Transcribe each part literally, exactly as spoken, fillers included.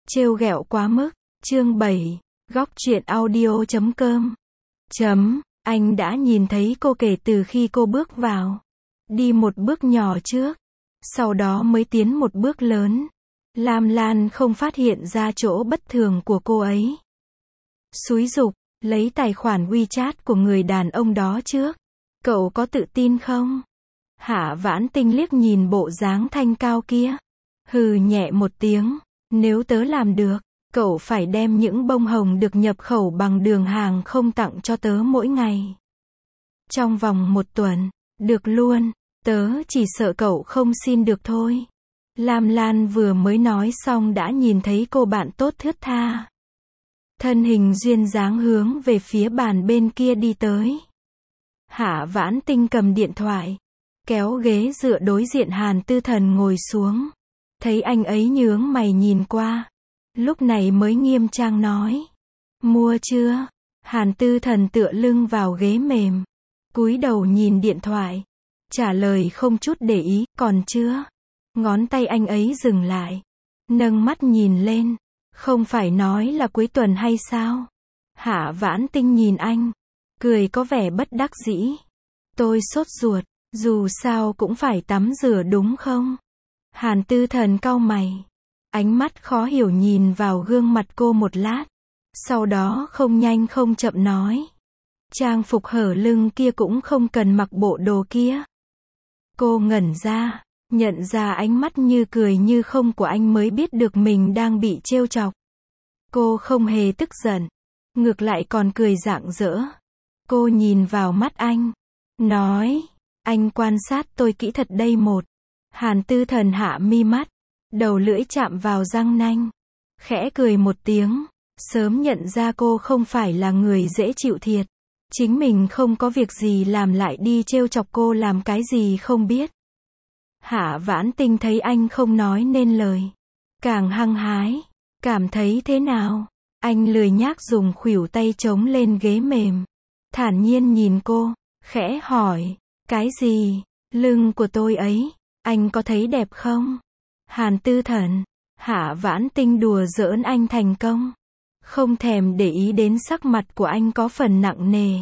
Trêu ghẹo quá mức. Chương bảy. Góc truyện audio chấm com. Chấm. Anh đã nhìn thấy cô kể từ khi cô bước vào. Đi một bước nhỏ trước. Sau đó mới tiến một bước lớn. Lam Lan không phát hiện ra chỗ bất thường của cô ấy. Xúi giục, lấy tài khoản WeChat của người đàn ông đó trước. Cậu có tự tin không? Hạ Vãn Tinh liếc nhìn bộ dáng thanh cao kia. Hừ nhẹ một tiếng. Nếu tớ làm được, cậu phải đem những bông hồng được nhập khẩu bằng đường hàng không tặng cho tớ mỗi ngày. Trong vòng một tuần. Được luôn. Tớ chỉ sợ cậu không xin được thôi. Lam Lan vừa mới nói xong đã nhìn thấy cô bạn tốt thướt tha. Thân hình duyên dáng hướng về phía bàn bên kia đi tới. Hạ Vãn Tinh cầm điện thoại. Kéo ghế dựa đối diện Hàn Tư Thần ngồi xuống. Thấy anh ấy nhướng mày nhìn qua. Lúc này mới nghiêm trang nói. Mua chưa? Hàn Tư Thần tựa lưng vào ghế mềm. Cúi đầu nhìn điện thoại. Trả lời không chút để ý, còn chưa? Ngón tay anh ấy dừng lại. Nâng mắt nhìn lên. Không phải nói là cuối tuần hay sao? Hạ Vãn Tinh nhìn anh. Cười có vẻ bất đắc dĩ. Tôi sốt ruột. Dù sao cũng phải tắm rửa đúng không? Hàn Tư Thần cau mày. Ánh mắt khó hiểu nhìn vào gương mặt cô một lát. Sau đó không nhanh không chậm nói. Trang phục hở lưng kia cũng không cần mặc bộ đồ kia. Cô ngẩn ra. Nhận ra ánh mắt như cười như không của anh mới biết được mình đang bị trêu chọc. Cô không hề tức giận. Ngược lại còn cười rạng rỡ. Cô nhìn vào mắt anh. Nói. Anh quan sát tôi kỹ thật đây một. Hàn Tư Thần hạ mi mắt. Đầu lưỡi chạm vào răng nanh. Khẽ cười một tiếng. Sớm nhận ra cô không phải là người dễ chịu thiệt. Chính mình không có việc gì làm lại đi trêu chọc cô làm cái gì không biết. Hạ Vãn Tinh thấy anh không nói nên lời. Càng hăng hái. Cảm thấy thế nào? Anh lười nhác dùng khuỷu tay chống lên ghế mềm. Thản nhiên nhìn cô. Khẽ hỏi. Cái gì? Lưng của tôi ấy. Anh có thấy đẹp không? Hàn Tư Thần. Hạ Vãn Tinh đùa giỡn anh thành công. Không thèm để ý đến sắc mặt của anh có phần nặng nề.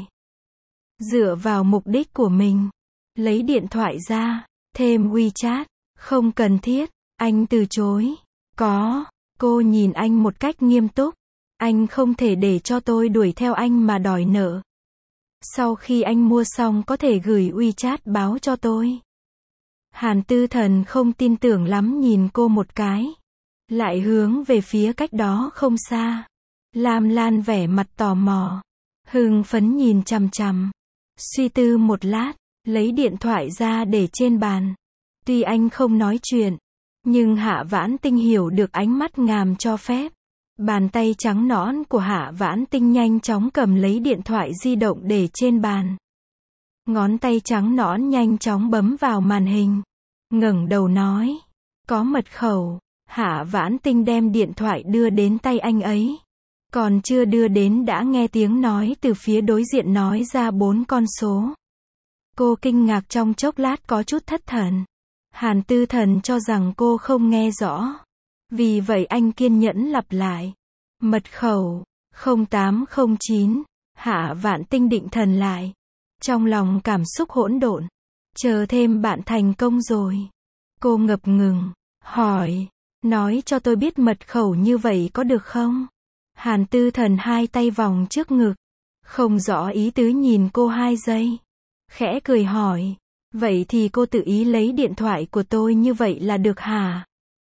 Dựa vào mục đích của mình. Lấy điện thoại ra. Thêm WeChat. Không cần thiết. Anh từ chối. Có. Cô nhìn anh một cách nghiêm túc. Anh không thể để cho tôi đuổi theo anh mà đòi nợ. Sau khi anh mua xong có thể gửi WeChat báo cho tôi. Hàn Tư Thần không tin tưởng lắm nhìn cô một cái. Lại hướng về phía cách đó không xa. Lam Lan vẻ mặt tò mò. Hưng phấn nhìn chằm chằm. Suy tư một lát. Lấy điện thoại ra để trên bàn. Tuy anh không nói chuyện. Nhưng Hạ Vãn Tinh hiểu được ánh mắt ngàm cho phép. Bàn tay trắng nõn của Hạ Vãn Tinh nhanh chóng cầm lấy điện thoại di động để trên bàn. Ngón tay trắng nõn nhanh chóng bấm vào màn hình. Ngẩng đầu nói. Có mật khẩu. Hạ Vãn Tinh đem điện thoại đưa đến tay anh ấy. Còn chưa đưa đến đã nghe tiếng nói từ phía đối diện nói ra bốn con số. Cô kinh ngạc trong chốc lát có chút thất thần. Hàn Tư Thần cho rằng cô không nghe rõ. Vì vậy anh kiên nhẫn lặp lại. Mật khẩu. không tám không chín. Hạ Vãn Tinh định thần lại. Trong lòng cảm xúc hỗn độn. Chờ thêm bạn thành công rồi. Cô ngập ngừng. Hỏi. Nói cho tôi biết mật khẩu như vậy có được không? Hàn Tư Thần hai tay vòng trước ngực. Không rõ ý tứ nhìn cô hai giây. Khẽ cười hỏi. Vậy thì cô tự ý lấy điện thoại của tôi như vậy là được hả?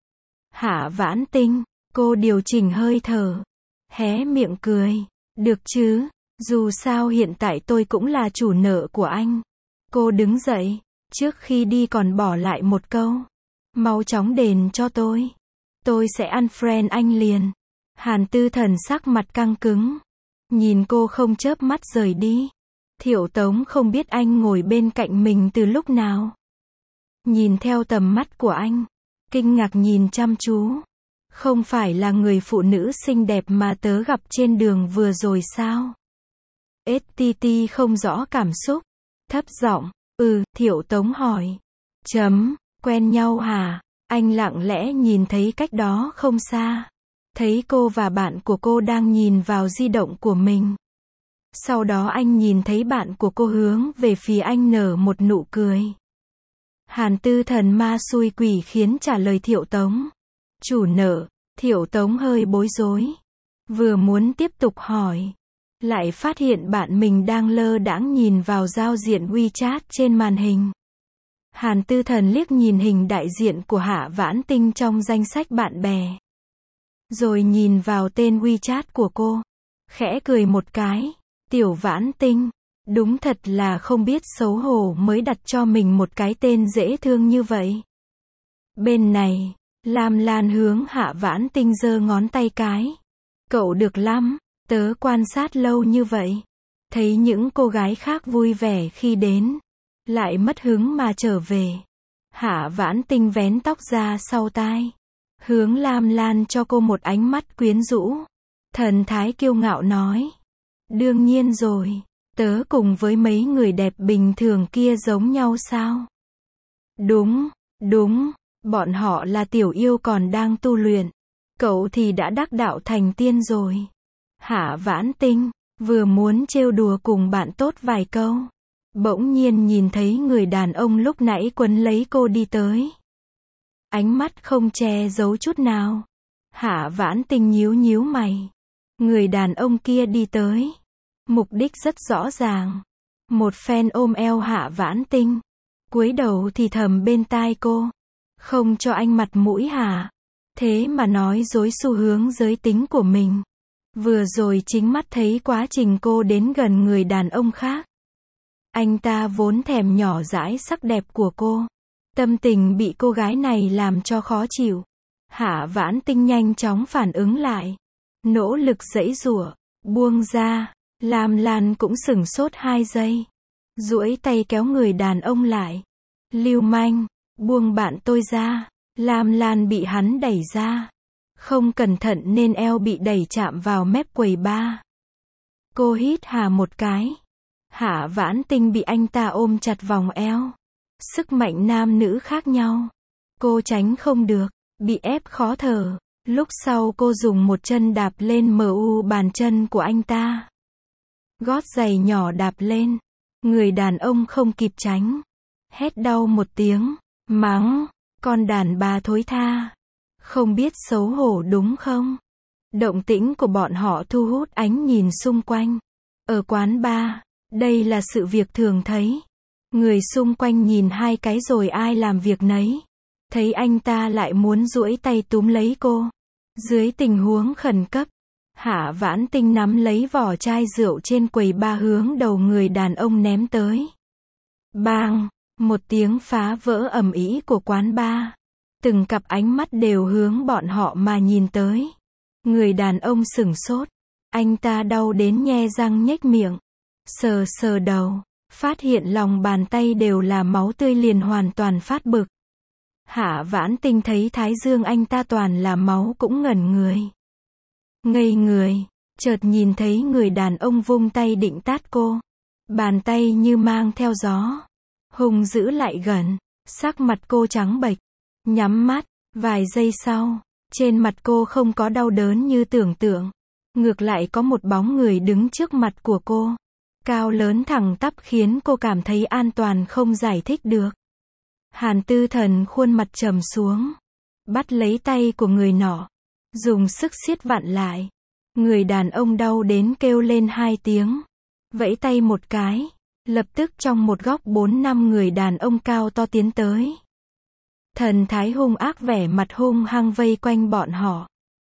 Hạ Vãn Tinh. Cô điều chỉnh hơi thở. Hé miệng cười. Được chứ. Dù sao hiện tại tôi cũng là chủ nợ của anh. Cô đứng dậy. Trước khi đi còn bỏ lại một câu. Mau chóng đền cho tôi. Tôi sẽ unfriend anh liền. Hàn Tư Thần sắc mặt căng cứng. Nhìn cô không chớp mắt rời đi. Thiệu Tống không biết anh ngồi bên cạnh mình từ lúc nào. Nhìn theo tầm mắt của anh. Kinh ngạc nhìn chăm chú. Không phải là người phụ nữ xinh đẹp mà tớ gặp trên đường vừa rồi sao? ét tê tê không rõ cảm xúc. Thấp giọng. Ừ, Thiệu Tống hỏi. Chấm, quen nhau hả? Anh lặng lẽ nhìn thấy cách đó không xa. thấy cô và bạn của cô đang nhìn vào di động của mình. Sau đó anh nhìn thấy bạn của cô hướng về phía anh nở một nụ cười. Hàn Tư Thần ma xui quỷ khiến trả lời Thiệu Tống. Chủ nợ. Thiệu Tống hơi bối rối. Vừa muốn tiếp tục hỏi, lại phát hiện bạn mình đang lơ đãng nhìn vào giao diện WeChat trên màn hình. Hàn Tư Thần liếc nhìn hình đại diện của Hạ Vãn Tinh trong danh sách bạn bè. Rồi nhìn vào tên WeChat của cô. Khẽ cười một cái. Tiểu Vãn Tinh. Đúng thật là không biết xấu hổ mới đặt cho mình một cái tên dễ thương như vậy. Bên này, Lam Lan hướng Hạ Vãn Tinh giơ ngón tay cái. Cậu được lắm, tớ quan sát lâu như vậy. Thấy những cô gái khác vui vẻ khi đến, lại mất hứng mà trở về. Hạ Vãn Tinh vén tóc ra sau tai. Hướng Lam Lan cho cô một ánh mắt quyến rũ. Thần thái kiêu ngạo nói. Đương nhiên rồi, tớ cùng với mấy người đẹp bình thường kia giống nhau sao? Đúng, đúng, bọn họ là tiểu yêu còn đang tu luyện. Cậu thì đã đắc đạo thành tiên rồi. Hạ Vãn Tinh, vừa muốn trêu đùa cùng bạn tốt vài câu. Bỗng nhiên nhìn thấy người đàn ông lúc nãy quấn lấy cô đi tới. Ánh mắt không che giấu chút nào. Hạ Vãn Tinh nhíu nhíu mày. Người đàn ông kia đi tới. Mục đích rất rõ ràng. Một phen ôm eo Hạ Vãn Tinh. Cúi đầu thì thầm bên tai cô. Không cho anh mặt mũi hả? Thế mà nói dối xu hướng giới tính của mình. Vừa rồi chính mắt thấy quá trình cô đến gần người đàn ông khác. Anh ta vốn thèm nhỏ dãi sắc đẹp của cô. Tâm tình bị cô gái này làm cho khó chịu. Hạ Vãn Tinh nhanh chóng phản ứng lại. Nỗ lực giãy giụa, buông ra. Lam Lan cũng sửng sốt hai giây. Duỗi tay kéo người đàn ông lại. Lưu manh, buông bạn tôi ra. Lam Lan bị hắn đẩy ra. Không cẩn thận nên eo bị đẩy chạm vào mép quầy bar. Cô hít hà một cái. Hạ Vãn Tinh bị anh ta ôm chặt vòng eo. Sức mạnh nam nữ khác nhau. Cô tránh không được, bị ép khó thở. Lúc sau cô dùng một chân đạp lên mờ u bàn chân của anh ta. Gót giày nhỏ đạp lên. Người đàn ông không kịp tránh. Hét đau một tiếng. Mắng. Con đàn bà thối tha. Không biết xấu hổ đúng không? Động tĩnh của bọn họ thu hút ánh nhìn xung quanh. Ở quán bar, đây là sự việc thường thấy. Người xung quanh nhìn hai cái rồi ai làm việc nấy. Thấy anh ta lại muốn duỗi tay túm lấy cô. Dưới tình huống khẩn cấp, Hạ Vãn Tinh nắm lấy vỏ chai rượu trên quầy bar hướng đầu người đàn ông ném tới. Bang! Một tiếng phá vỡ ầm ĩ của quán bar. Từng cặp ánh mắt đều hướng bọn họ mà nhìn tới. Người đàn ông sửng sốt. Anh ta đau đến nhe răng nhếch miệng. Sờ sờ đầu. Phát hiện lòng bàn tay đều là máu tươi liền hoàn toàn phát bực. Hạ Vãn Tinh thấy thái dương anh ta toàn là máu cũng ngẩn người. Ngây người. Chợt nhìn thấy người đàn ông vung tay định tát cô. Bàn tay như mang theo gió. Hùng giữ lại gần. Sắc mặt cô trắng bệch. Nhắm mắt. Vài giây sau. Trên mặt cô không có đau đớn như tưởng tượng. Ngược lại có một bóng người đứng trước mặt của cô. Cao lớn thẳng tắp khiến cô cảm thấy an toàn không giải thích được. Hàn Tư Thần khuôn mặt trầm xuống. Bắt lấy tay của người nọ. Dùng sức siết vặn lại. Người đàn ông đau đến kêu lên hai tiếng. Vẫy tay một cái. Lập tức trong một góc bốn năm người đàn ông cao to tiến tới. Thần thái hung ác vẻ mặt hung hăng vây quanh bọn họ.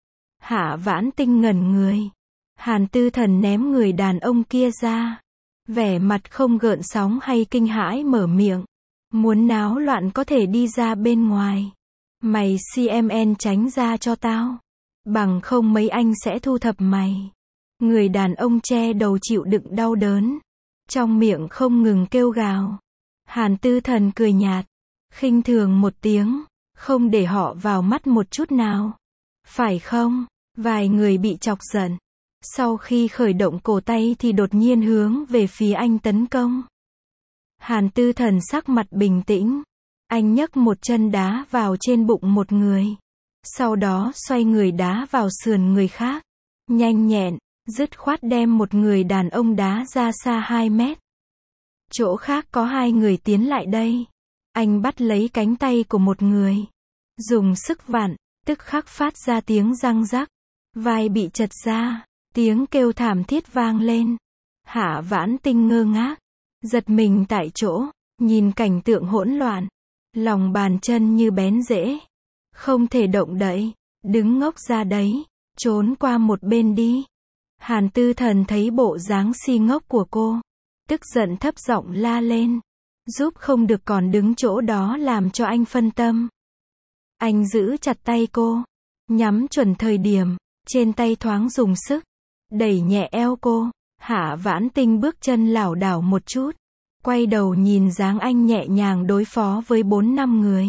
Hạ Vãn Tinh ngẩn người. Hàn Tư Thần ném người đàn ông kia ra. Vẻ mặt không gợn sóng hay kinh hãi mở miệng. Muốn náo loạn có thể đi ra bên ngoài. Mày xê em en tránh ra cho tao. Bằng không mấy anh sẽ thu thập mày. Người đàn ông che đầu chịu đựng đau đớn. Trong miệng không ngừng kêu gào. Hàn Tư Thần cười nhạt. Khinh thường một tiếng. Không để họ vào mắt một chút nào. Phải không? Vài người bị chọc giận. Sau khi khởi động cổ tay thì đột nhiên hướng về phía anh tấn công. Hàn Tư Thần sắc mặt bình tĩnh. Anh nhấc một chân đá vào trên bụng một người. Sau đó xoay người đá vào sườn người khác. Nhanh nhẹn, dứt khoát đem một người đàn ông đá ra xa hai mét. Chỗ khác có hai người tiến lại đây. Anh bắt lấy cánh tay của một người. Dùng sức vặn, tức khắc phát ra tiếng răng rắc. Vai bị chật ra, tiếng kêu thảm thiết vang lên. Hạ Vãn Tinh ngơ ngác, giật mình tại chỗ, nhìn cảnh tượng hỗn loạn. Lòng bàn chân như bén rễ. Không thể động đậy, đứng ngốc ra đấy, trốn qua một bên đi. Hàn Tư Thần thấy bộ dáng si ngốc của cô, tức giận thấp giọng la lên. Giúp không được còn đứng chỗ đó làm cho anh phân tâm. Anh giữ chặt tay cô, nhắm chuẩn thời điểm, trên tay thoáng dùng sức, đẩy nhẹ eo cô. Hạ Vãn Tinh bước chân lảo đảo một chút, quay đầu nhìn dáng anh nhẹ nhàng đối phó với bốn năm người.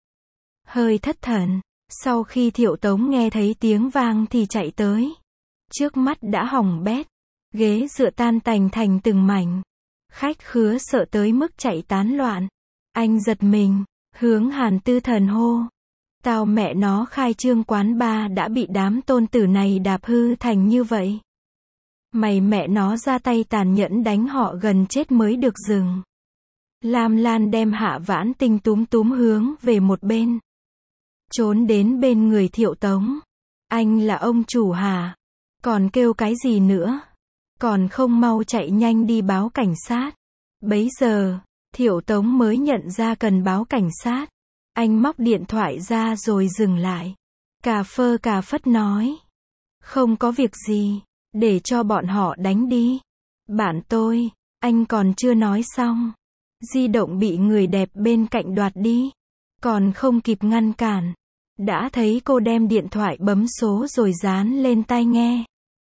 Hơi thất thần, sau khi Thiệu Tống nghe thấy tiếng vang thì chạy tới. Trước mắt đã hỏng bét, ghế dựa tan tành thành từng mảnh. Khách khứa sợ tới mức chạy tán loạn. Anh giật mình, hướng Hàn Tư Thần hô. Tao mẹ nó khai trương quán bar đã bị đám tôn tử này đạp hư thành như vậy. Mày mẹ nó ra tay tàn nhẫn đánh họ gần chết mới được dừng. Lam Lan đem Hạ Vãn Tinh túm túm hướng về một bên. Trốn đến bên người Thiệu Tống. Anh là ông chủ hả? Còn kêu cái gì nữa? Còn không mau chạy nhanh đi báo cảnh sát. Bấy giờ, Thiệu Tống mới nhận ra cần báo cảnh sát. Anh móc điện thoại ra rồi dừng lại. Cà phơ cà phất nói. Không có việc gì, để cho bọn họ đánh đi. Bạn tôi, anh còn chưa nói xong. Di động bị người đẹp bên cạnh đoạt đi. Còn không kịp ngăn cản. Đã thấy cô đem điện thoại bấm số rồi dán lên tai nghe.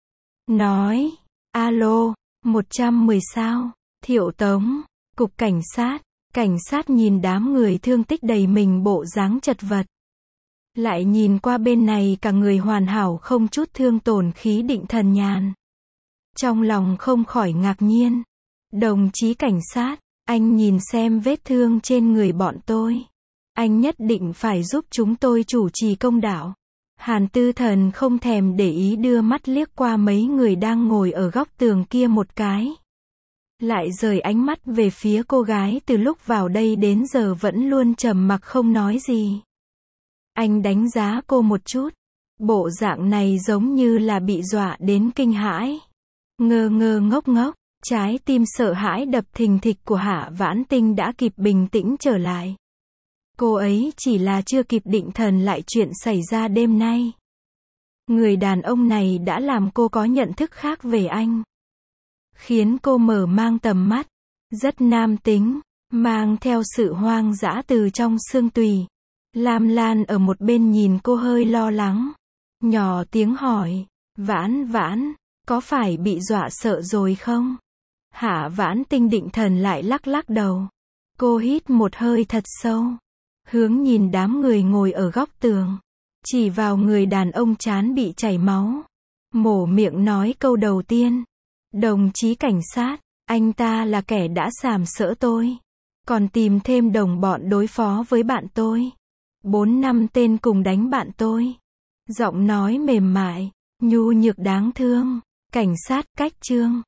Nói, alo, một trăm mười sao, Thiệu Tống, cục cảnh sát. Cảnh sát nhìn đám người thương tích đầy mình bộ dáng chật vật. Lại nhìn qua bên này cả người hoàn hảo không chút thương tổn khí định thần nhàn. Trong lòng không khỏi ngạc nhiên. Đồng chí cảnh sát, anh nhìn xem vết thương trên người bọn tôi. Anh nhất định phải giúp chúng tôi chủ trì công đạo. Hàn Tư Thần không thèm để ý đưa mắt liếc qua mấy người đang ngồi ở góc tường kia một cái. Lại rời ánh mắt về phía cô gái từ lúc vào đây đến giờ vẫn luôn trầm mặc không nói gì. Anh đánh giá cô một chút. Bộ dạng này giống như là bị dọa đến kinh hãi. Ngơ ngơ ngốc ngốc, trái tim sợ hãi đập thình thịch của Hạ Vãn Tinh đã kịp bình tĩnh trở lại. Cô ấy chỉ là chưa kịp định thần lại chuyện xảy ra đêm nay. Người đàn ông này đã làm cô có nhận thức khác về anh. Khiến cô mở mang tầm mắt. Rất nam tính, mang theo sự hoang dã từ trong xương tùy. Lam Lan ở một bên nhìn cô hơi lo lắng. Nhỏ tiếng hỏi, Vãn Vãn, có phải bị dọa sợ rồi không? Hạ Vãn Tinh định thần lại lắc lắc đầu. Cô hít một hơi thật sâu. Hướng nhìn đám người ngồi ở góc tường. Chỉ vào người đàn ông trán bị chảy máu. Mổ miệng nói câu đầu tiên. Đồng chí cảnh sát, anh ta là kẻ đã sàm sỡ tôi. Còn tìm thêm đồng bọn đối phó với bạn tôi. Bốn năm tên cùng đánh bạn tôi. Giọng nói mềm mại, nhu nhược đáng thương. Cảnh sát cách trương.